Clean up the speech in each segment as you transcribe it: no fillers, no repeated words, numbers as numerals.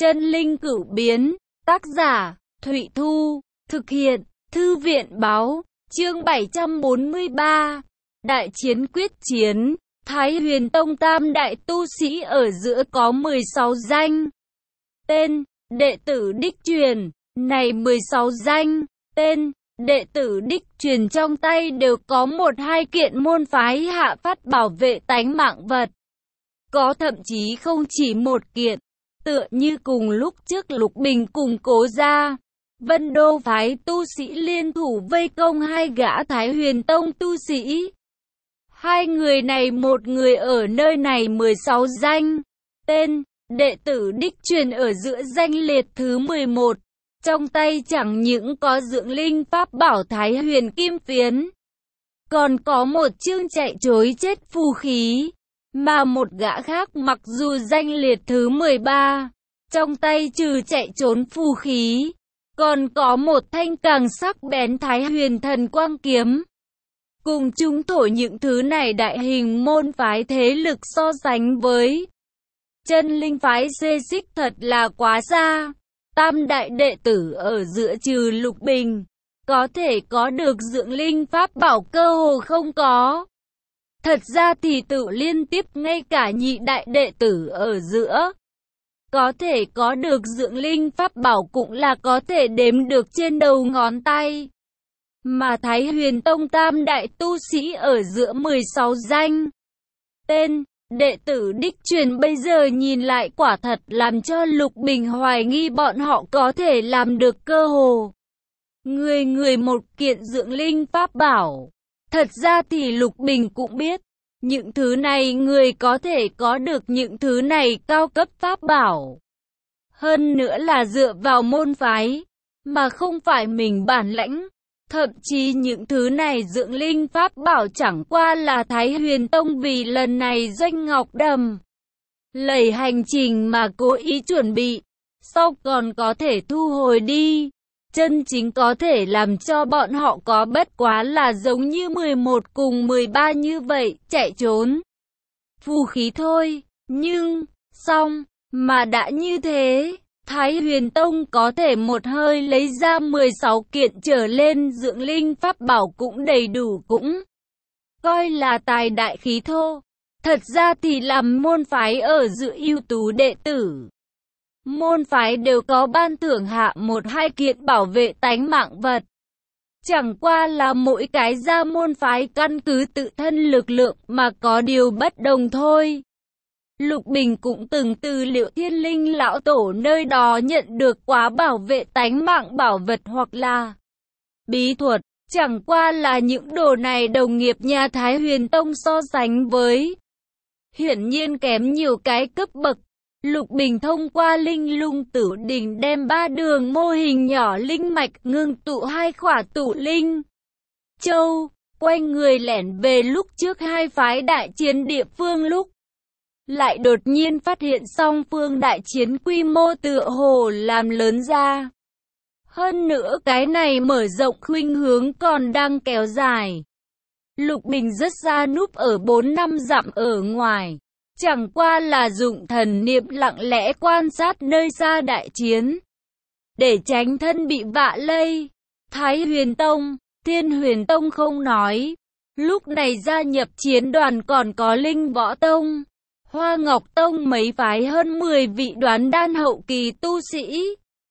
Chân linh cửu biến, tác giả, Thụy Thu, thực hiện, Thư viện Báo, chương 743, Đại chiến quyết chiến, Thái Huyền Tông tam đại tu sĩ ở giữa có 16 danh. Tên, đệ tử đích truyền, này 16 danh, tên, đệ tử đích truyền trong tay đều có một hai kiện môn phái hạ phát bảo vệ tánh mạng vật. Có thậm chí không chỉ một kiện, tựa như cùng lúc trước Lục Bình cùng Cố Gia, Vân Đô phái tu sĩ liên thủ vây công hai gã Thái Huyền Tông tu sĩ. Hai người này, một người ở nơi này 16 danh, tên, đệ tử đích truyền ở giữa danh liệt thứ 11. Trong tay chẳng những có dưỡng linh pháp bảo Thái Huyền Kim Phiến, còn có một chương chạy trối chết phù khí. Mà một gã khác mặc dù danh liệt thứ 13, trong tay trừ chạy trốn phù khí, còn có một thanh càng sắc bén Thái Huyền Thần Quang Kiếm. Cùng chúng thổi những thứ này đại hình môn phái thế lực so sánh với chân linh phái xê xích thật là quá xa. Tam đại đệ tử ở giữa trừ Lục Bình, có thể có được dưỡng linh pháp bảo cơ hồ không có. Thật ra thì tự liên tiếp ngay cả nhị đại đệ tử ở giữa, có thể có được dưỡng linh pháp bảo cũng là có thể đếm được trên đầu ngón tay. Mà Thái Huyền Tông tam đại tu sĩ ở giữa 16 danh, tên, đệ tử đích truyền bây giờ nhìn lại quả thật làm cho Lục Bình hoài nghi bọn họ có thể làm được cơ hồ người người một kiện dưỡng linh pháp bảo. Thật ra thì Lục Bình cũng biết, những thứ này người có thể có được những thứ này cao cấp pháp bảo. Hơn nữa là dựa vào môn phái, mà không phải mình bản lãnh. Thậm chí những thứ này dưỡng linh pháp bảo chẳng qua là Thái Huyền Tông vì lần này Doanh Ngọc Đầm lầy hành trình mà cố ý chuẩn bị, sau còn có thể thu hồi đi. Chân chính có thể làm cho bọn họ có bất quá là giống như 11 cùng 13 như vậy, chạy trốn phù khí thôi. Nhưng, xong, mà đã như thế, Thái Huyền Tông có thể một hơi lấy ra 16 kiện trở lên dưỡng linh pháp bảo cũng đầy đủ, cũng coi là tài đại khí thô. Thật ra thì làm môn phái ở giữa ưu tú đệ tử, môn phái đều có ban thưởng hạ một hai kiện bảo vệ tánh mạng vật. Chẳng qua là mỗi cái ra môn phái căn cứ tự thân lực lượng mà có điều bất đồng thôi. Lục Bình cũng từng từ Liệu Thiên Linh lão tổ nơi đó nhận được quá bảo vệ tánh mạng bảo vật hoặc là bí thuật. Chẳng qua là những đồ này đồng nghiệp nhà Thái Huyền Tông so sánh với hiển nhiên kém nhiều cái cấp bậc. Lục Bình thông qua Linh Lung Tử Đỉnh đem 3 đường mô hình nhỏ linh mạch ngưng tụ 2 khỏa tụ linh châu, quay người lẻn về lúc trước hai phái đại chiến địa phương lúc lại đột nhiên phát hiện song phương đại chiến quy mô tựa hồ làm lớn ra. Hơn nữa cái này mở rộng khuynh hướng còn đang kéo dài. Lục Bình rất ra núp ở 4-5 dặm ở ngoài, chẳng qua là dụng thần niệm lặng lẽ quan sát nơi xa đại chiến, để tránh thân bị vạ lây. Thái Huyền Tông, Thiên Huyền Tông không nói, lúc này gia nhập chiến đoàn còn có Linh Võ Tông, Hoa Ngọc Tông mấy phái hơn 10 vị đoán đan hậu kỳ tu sĩ.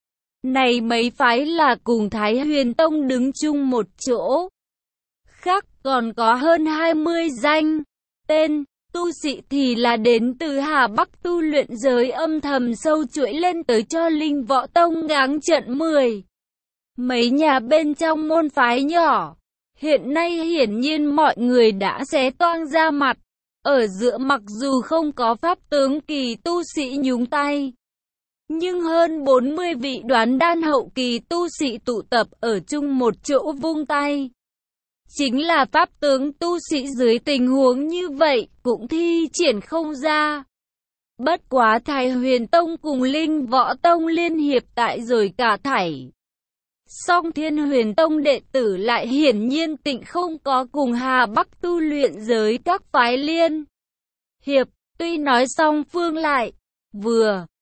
Này mấy phái là cùng Thái Huyền Tông đứng chung một chỗ. Khác còn có hơn 20 danh, tên, tu sĩ thì là đến từ Hà Bắc tu luyện giới âm thầm sâu chuỗi lên tới cho Linh Võ Tông ngáng trận 10. Mấy nhà bên trong môn phái nhỏ, hiện nay hiển nhiên mọi người đã xé toang ra mặt. Ở giữa mặc dù không có pháp tướng kỳ tu sĩ nhúng tay, nhưng hơn 40 vị đoán đan hậu kỳ tu sĩ tụ tập ở chung một chỗ vung tay. Chính là pháp tướng tu sĩ dưới tình huống như vậy cũng thi triển không ra. Bất quá Thái Huyền Tông cùng Linh Võ Tông liên hiệp tại rồi cả thảy. Song Thiên Huyền Tông đệ tử lại hiển nhiên tịnh không có cùng Hà Bắc tu luyện giới các phái liên hiệp. Tuy nói song phương lại vừa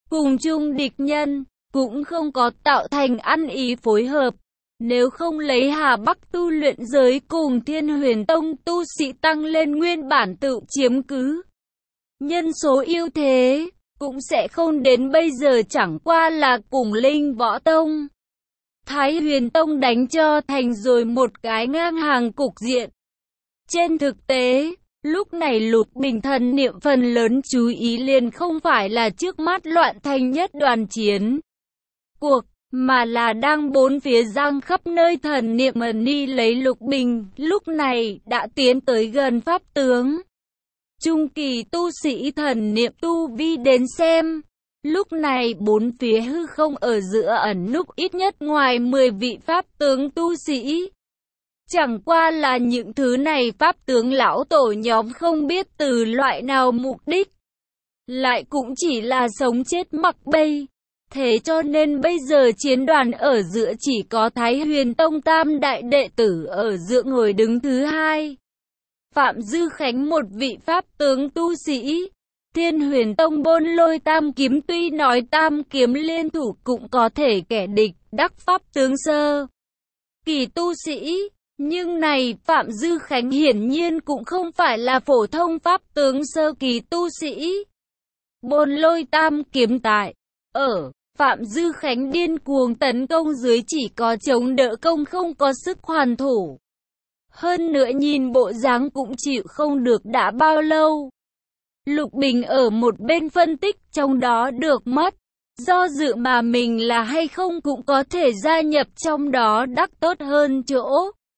cùng chung địch nhân, cũng không có tạo thành ăn ý phối hợp. Nếu không lấy Hà Bắc tu luyện giới cùng Thiên Huyền Tông tu sĩ tăng lên nguyên bản tự chiếm cứ nhân số ưu thế, cũng sẽ không đến bây giờ, chẳng qua là cùng Linh Võ Tông, Thái Huyền Tông đánh cho thành rồi một cái ngang hàng cục diện. Trên thực tế, lúc này Lục Bình thần niệm phần lớn chú ý liền không phải là trước mắt loạn thành nhất đoàn chiến cuộc, mà là đang bốn phía giang khắp nơi thần niệm ẩn ni lấy Lục Bình, lúc này đã tiến tới gần pháp tướng. Trung kỳ tu sĩ thần niệm tu vi đến xem, lúc này bốn phía hư không ở giữa ẩn núp ít nhất ngoài 10 vị pháp tướng tu sĩ. Chẳng qua là những thứ này pháp tướng lão tổ nhóm không biết từ loại nào mục đích, lại cũng chỉ là sống chết mặc bay. Thế cho nên bây giờ chiến đoàn ở giữa chỉ có Thái Huyền Tông tam đại đệ tử ở giữa ngồi đứng thứ hai. Phạm Dư Khánh một vị pháp tướng tu sĩ. Thiên Huyền Tông Bôn Lôi tam kiếm tuy nói tam kiếm liên thủ cũng có thể kẻ địch đắc pháp tướng sơ kỳ tu sĩ. Nhưng này Phạm Dư Khánh hiển nhiên cũng không phải là phổ thông pháp tướng sơ kỳ tu sĩ. Bôn Lôi tam kiếm tại ở Phạm Dư Khánh điên cuồng tấn công dưới chỉ có chống đỡ công không có sức hoàn thủ. Hơn nữa nhìn bộ dáng cũng chịu không được đã bao lâu. Lục Bình ở một bên phân tích trong đó được mất. Do dự mà mình là hay không cũng có thể gia nhập trong đó đắc tốt hơn chỗ.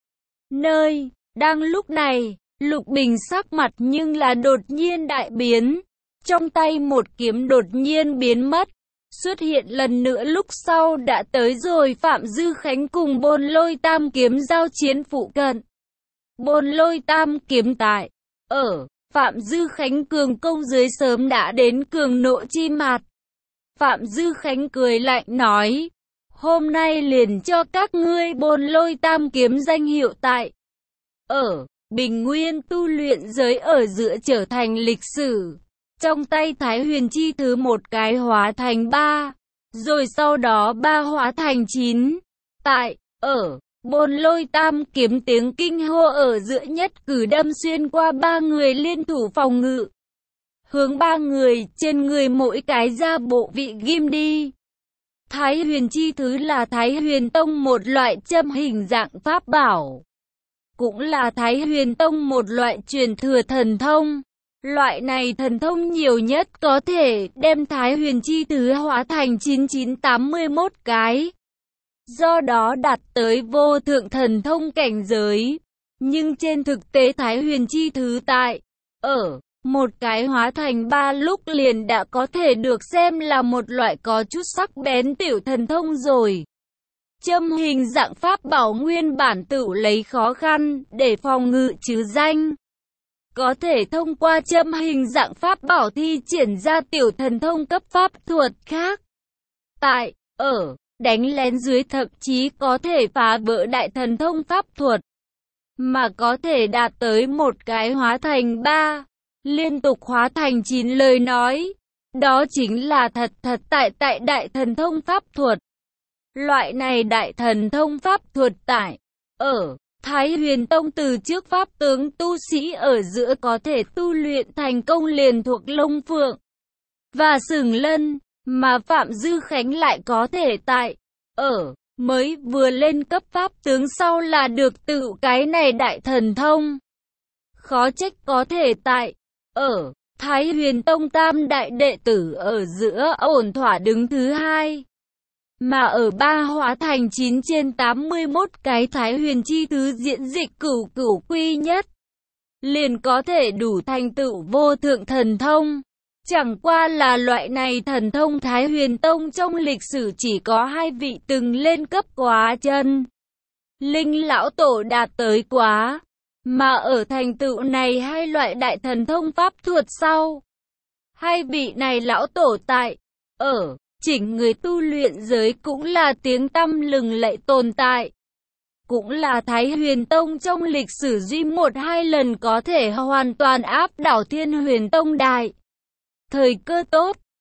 Nơi, đang lúc này, Lục Bình sắc mặt nhưng là đột nhiên đại biến. Trong tay một kiếm đột nhiên biến mất. Xuất hiện lần nữa lúc sau đã tới rồi Phạm Dư Khánh cùng Bôn Lôi tam kiếm giao chiến phụ cận. Bôn Lôi tam kiếm tại ở Phạm Dư Khánh cường công dưới sớm đã đến cường nộ chi mạt. Phạm Dư Khánh cười lạnh nói, hôm nay liền cho các ngươi Bôn Lôi tam kiếm danh hiệu tại ở Bình Nguyên tu luyện giới ở giữa trở thành lịch sử. Trong tay Thái Huyền Chi thứ một cái hóa thành 3, rồi sau đó 3 hóa thành 9. Tại ở Bôn Lôi tam kiếm tiếng kinh hô ở giữa nhất cử đâm xuyên qua 3 người liên thủ phòng ngự. Hướng 3 người trên người mỗi cái ra bộ vị ghim đi. Thái Huyền Chi thứ là Thái Huyền Tông một loại châm hình dạng pháp bảo. Cũng là Thái Huyền Tông một loại truyền thừa thần thông. Loại này thần thông nhiều nhất có thể đem Thái Huyền Chi thứ hóa thành 9981 cái. Do đó đạt tới vô thượng thần thông cảnh giới. Nhưng trên thực tế Thái Huyền Chi thứ tại ở một cái hóa thành 3 lúc liền đã có thể được xem là một loại có chút sắc bén tiểu thần thông rồi. Châm hình dạng pháp bảo nguyên bản tự lấy khó khăn để phòng ngự chứ danh. Có thể thông qua châm hình dạng pháp bảo thi triển ra tiểu thần thông cấp pháp thuật khác. Tại ở đánh lén dưới thậm chí có thể phá vỡ đại thần thông pháp thuật. Mà có thể đạt tới một cái hóa thành 3, liên tục hóa thành 9 lời nói. Đó chính là thật tại đại thần thông pháp thuật. Loại này đại thần thông pháp thuật tại ở Thái Huyền Tông từ trước pháp tướng tu sĩ ở giữa có thể tu luyện thành công liền thuộc Long Phượng và Sừng Lân, mà Phạm Dư Khánh lại có thể tại ở mới vừa lên cấp pháp tướng sau là được tự cái này đại thần thông. Khó trách có thể tại ở Thái Huyền Tông tam đại đệ tử ở giữa ổn thỏa đứng thứ hai. Mà ở 3 hóa thành 9 trên 81 cái Thái Huyền Chi thứ diễn dịch cửu quy nhất, liền có thể đủ thành tựu vô thượng thần thông. Chẳng qua là loại này thần thông Thái Huyền Tông trong lịch sử chỉ có 2 vị từng lên cấp quá chân. Linh lão tổ đạt tới quá, mà ở thành tựu này 2 loại đại thần thông pháp thuật sau. 2 vị này lão tổ tại ở chỉnh người tu luyện giới cũng là tiếng tăm lừng lẫy tồn tại. Cũng là Thái Huyền Tông trong lịch sử duy 1-2 lần có thể hoàn toàn áp đảo Thiên Huyền Tông đại. Thời cơ tốt,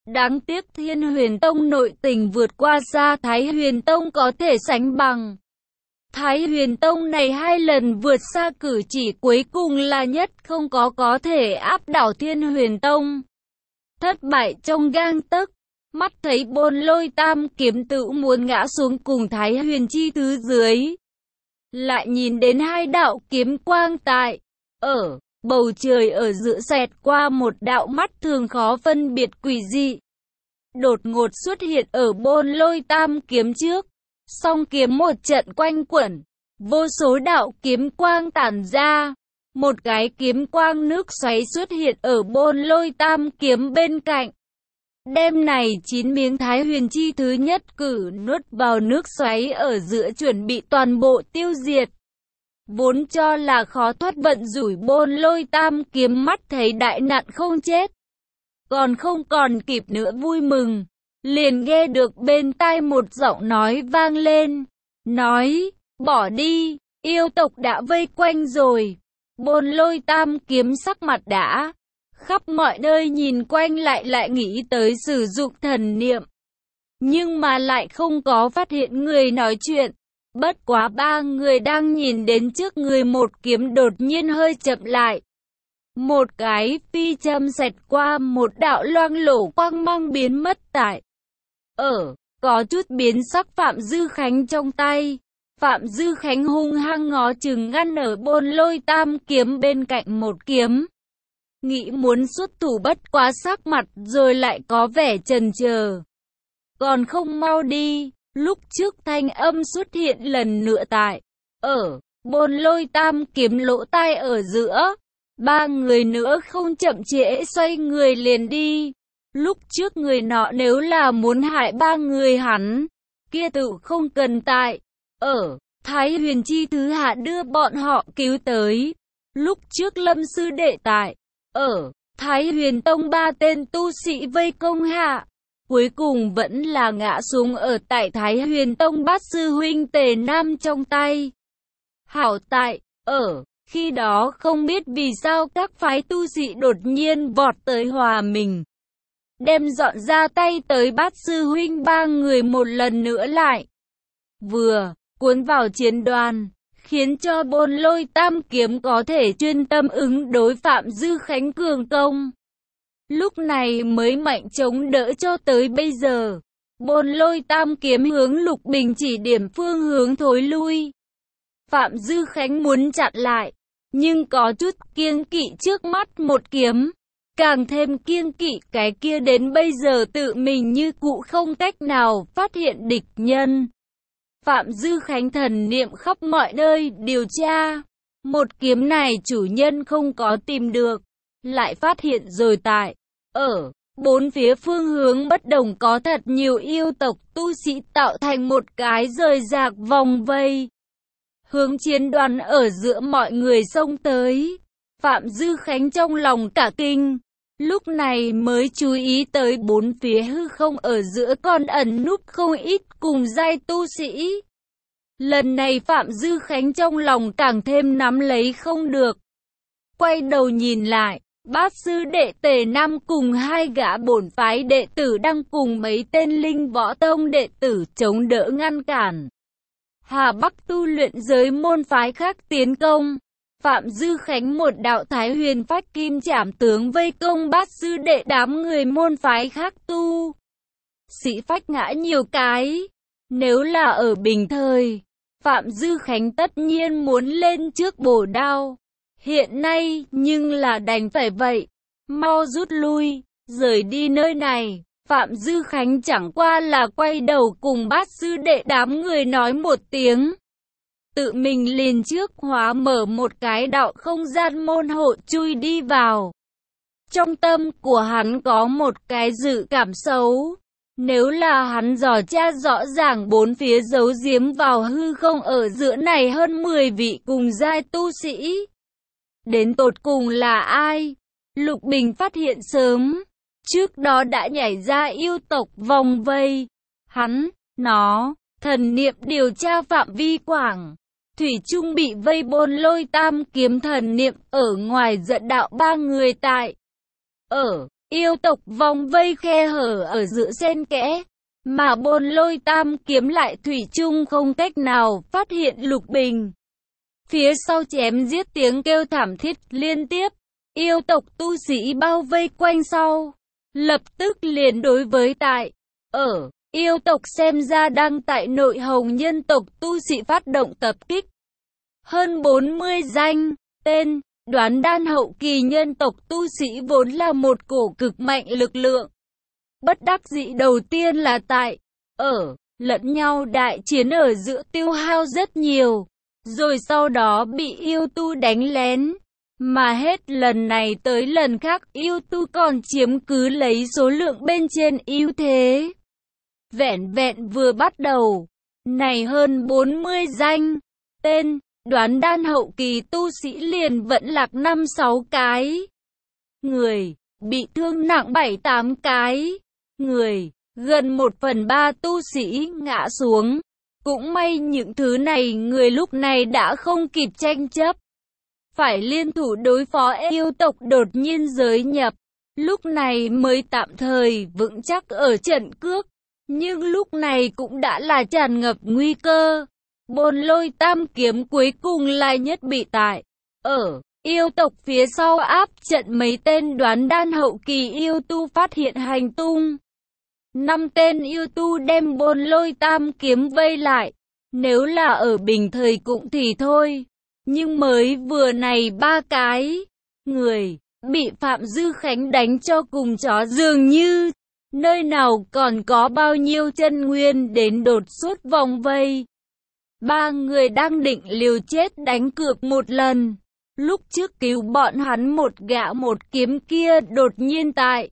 Đáng tiếc Thiên Huyền Tông nội tình vượt qua xa Thái Huyền Tông có thể sánh bằng. Thái Huyền Tông này 2 lần vượt xa cử chỉ cuối cùng là nhất không có thể áp đảo Thiên Huyền Tông. Thất bại trong gang tấc, mắt thấy Bôn Lôi Tam kiếm tự muốn ngã xuống cùng Thái Huyền chi thứ dưới. Lại nhìn đến 2 đạo kiếm quang tại ở bầu trời ở giữa xẹt qua một đạo mắt thường khó phân biệt quỷ dị. Đột ngột xuất hiện ở Bôn Lôi Tam kiếm trước, song kiếm một trận quanh quẩn, vô số đạo kiếm quang tản ra. Một cái kiếm quang nước xoáy xuất hiện ở Bôn Lôi Tam kiếm bên cạnh. Đêm này 9 miếng Thái Huyền chi thứ nhất cử nuốt vào nước xoáy ở giữa chuẩn bị toàn bộ tiêu diệt. Vốn cho là khó thoát vận rủi Bôn Lôi Tam kiếm mắt thấy đại nạn không chết. Còn kịp nữa vui mừng, liền nghe được bên tai một giọng nói vang lên, nói, bỏ đi, yêu tộc đã vây quanh rồi. Bôn Lôi Tam kiếm sắc mặt đã khắp mọi nơi nhìn quanh lại nghĩ tới sử dụng thần niệm. Nhưng mà lại không có phát hiện người nói chuyện. Bất quá 3 người đang nhìn đến trước người một kiếm đột nhiên hơi chậm lại. Một cái phi châm xẹt qua một đạo loang lổ quang mang biến mất tại có chút biến sắc Phạm Dư Khánh trong tay. Phạm Dư Khánh hung hăng ngó chừng ngăn ở Bôn Lôi Tam kiếm bên cạnh một kiếm. Nghĩ muốn xuất thủ bất quá sắc mặt rồi lại có vẻ chần chờ. Còn không mau đi, lúc trước thanh âm xuất hiện lần nữa tại Bôn Lôi Tam kiếm lỗ tai ở giữa. 3 người nữa không chậm trễ xoay người liền đi. Lúc trước người nọ nếu là muốn hại 3 người hắn, kia tự không cần tại Thái Huyền chi thứ hạ đưa bọn họ cứu tới. Lúc trước Lâm sư đệ tại Thái Huyền Tông 3 tên tu sĩ vây công hạ, cuối cùng vẫn là ngã xuống ở tại Thái Huyền Tông Bát sư huynh Tề Nam trong tay. Hảo tại khi đó không biết vì sao các phái tu sĩ đột nhiên vọt tới hòa mình, đem dọn ra tay tới Bát sư huynh 3 người một lần nữa lại vừa cuốn vào chiến đoàn, khiến cho Bôn Lôi Tam kiếm có thể chuyên tâm ứng đối Phạm Dư Khánh cường công. Lúc này mới mạnh chống đỡ cho tới bây giờ. Bôn Lôi Tam kiếm hướng Lục Bình chỉ điểm phương hướng thối lui. Phạm Dư Khánh muốn chặn lại, nhưng có chút kiêng kỵ trước mắt một kiếm. Càng thêm kiêng kỵ cái kia đến bây giờ tự mình như cụ không cách nào phát hiện địch nhân. Phạm Dư Khánh thần niệm khắp mọi nơi điều tra. Một kiếm này chủ nhân không có tìm được, lại phát hiện rồi tại bốn phía phương hướng bất đồng có thật nhiều yêu tộc tu sĩ tạo thành một cái rời rạc vòng vây. Hướng chiến đoàn ở giữa mọi người xông tới. Phạm Dư Khánh trong lòng cả kinh. Lúc này mới chú ý tới bốn phía hư không ở giữa còn ẩn núp không ít cùng giai tu sĩ. Lần này Phạm Dư Khánh trong lòng càng thêm nắm lấy không được. Quay đầu nhìn lại, Bát sư đệ Tề Nam cùng 2 gã bổn phái đệ tử đang cùng mấy tên linh võ tông đệ tử chống đỡ ngăn cản Hà Bắc tu luyện giới môn phái khác tiến công. Phạm Dư Khánh một đạo Thái Huyền Phách Kim Trảm tướng vây công Bát sư đệ đám người môn phái khác tu sĩ phách ngã nhiều cái. Nếu là ở bình thời, Phạm Dư Khánh tất nhiên muốn lên trước bổ đao. Hiện nay, nhưng là đành phải vậy. Mau rút lui, rời đi nơi này. Phạm Dư Khánh chẳng qua là quay đầu cùng Bát sư đệ đám người nói một tiếng. Tự mình liền trước hóa mở một cái đạo không gian môn hộ chui đi vào. Trong tâm của hắn có một cái dự cảm xấu. Nếu là hắn dò tra rõ ràng bốn phía giấu giếm vào hư không ở giữa này hơn 10 vị cùng giai tu sĩ. Đến tột cùng là ai? Lục Bình phát hiện sớm. Trước đó đã nhảy ra yêu tộc vòng vây. Thần niệm điều tra phạm vi quảng. Thủy chung bị vây Bôn Lôi Tam kiếm thần niệm ở ngoài dẫn đạo 3 người tại yêu tộc vòng vây khe hở ở giữa xen kẽ, mà Bồn Lôi Tam Kiếm lại thủy chung không cách nào phát hiện Lục Bình. Phía sau chém giết tiếng kêu thảm thiết liên tiếp, yêu tộc tu sĩ bao vây quanh sau, lập tức liền đối với yêu tộc xem ra đang tại nội hồng nhân tộc tu sĩ phát động tập kích. Hơn 40 danh, tên, đoán đan hậu kỳ nhân tộc tu sĩ vốn là một cổ cực mạnh lực lượng. Bất đắc dĩ đầu tiên là lẫn nhau đại chiến ở giữa tiêu hao rất nhiều, rồi sau đó bị yêu tu đánh lén. Mà hết lần này tới lần khác yêu tu còn chiếm cứ lấy số lượng bên trên ưu thế. Vẹn vẹn vừa bắt đầu, này hơn 40 danh, tên, đoán đan hậu kỳ tu sĩ liền vẫn lạc 5-6 cái. Người, bị thương nặng 7-8 cái. Người, gần 1/3 tu sĩ ngã xuống. Cũng may những thứ này người lúc này đã không kịp tranh chấp. Phải liên thủ đối phó yêu tộc đột nhiên giới nhập. Lúc này mới tạm thời vững chắc ở trận cước. Nhưng lúc này cũng đã là tràn ngập nguy cơ. Bồn Lôi Tam Kiếm cuối cùng lại nhất bị yêu tộc phía sau áp trận mấy tên đoán đan hậu kỳ yêu tu phát hiện hành tung. 5 tên yêu tu đem Bồn Lôi Tam Kiếm vây lại. Nếu là ở bình thời cũng thì thôi. Nhưng mới vừa này 3 cái người bị Phạm Dư Khánh đánh cho cùng chó dường như. Nơi nào còn có bao nhiêu chân nguyên đến đột xuất vòng vây. 3 người đang định liều chết đánh cược một lần. Lúc trước cứu bọn hắn một gã một kiếm kia đột nhiên tại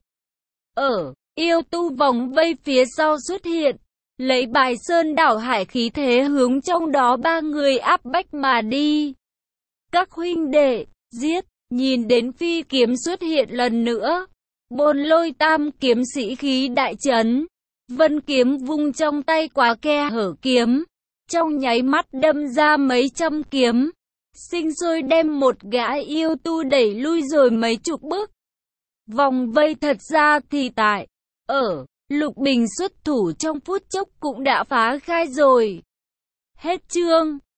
yêu tu vòng vây phía sau xuất hiện, lấy Bài Sơn đảo hải khí thế hướng trong đó 3 người áp bách mà đi. Các huynh đệ, giết, nhìn đến phi kiếm xuất hiện lần nữa. Bồn Lôi Tam Kiếm sĩ khí đại chấn, vân kiếm vung trong tay quá khe hở kiếm, trong nháy mắt đâm ra mấy trăm kiếm, sinh sôi đem một gã yêu tu đẩy lui rồi mấy chục bước. Vòng vây thật ra thì tại Lục Bình xuất thủ trong phút chốc cũng đã phá khai rồi. Hết chương.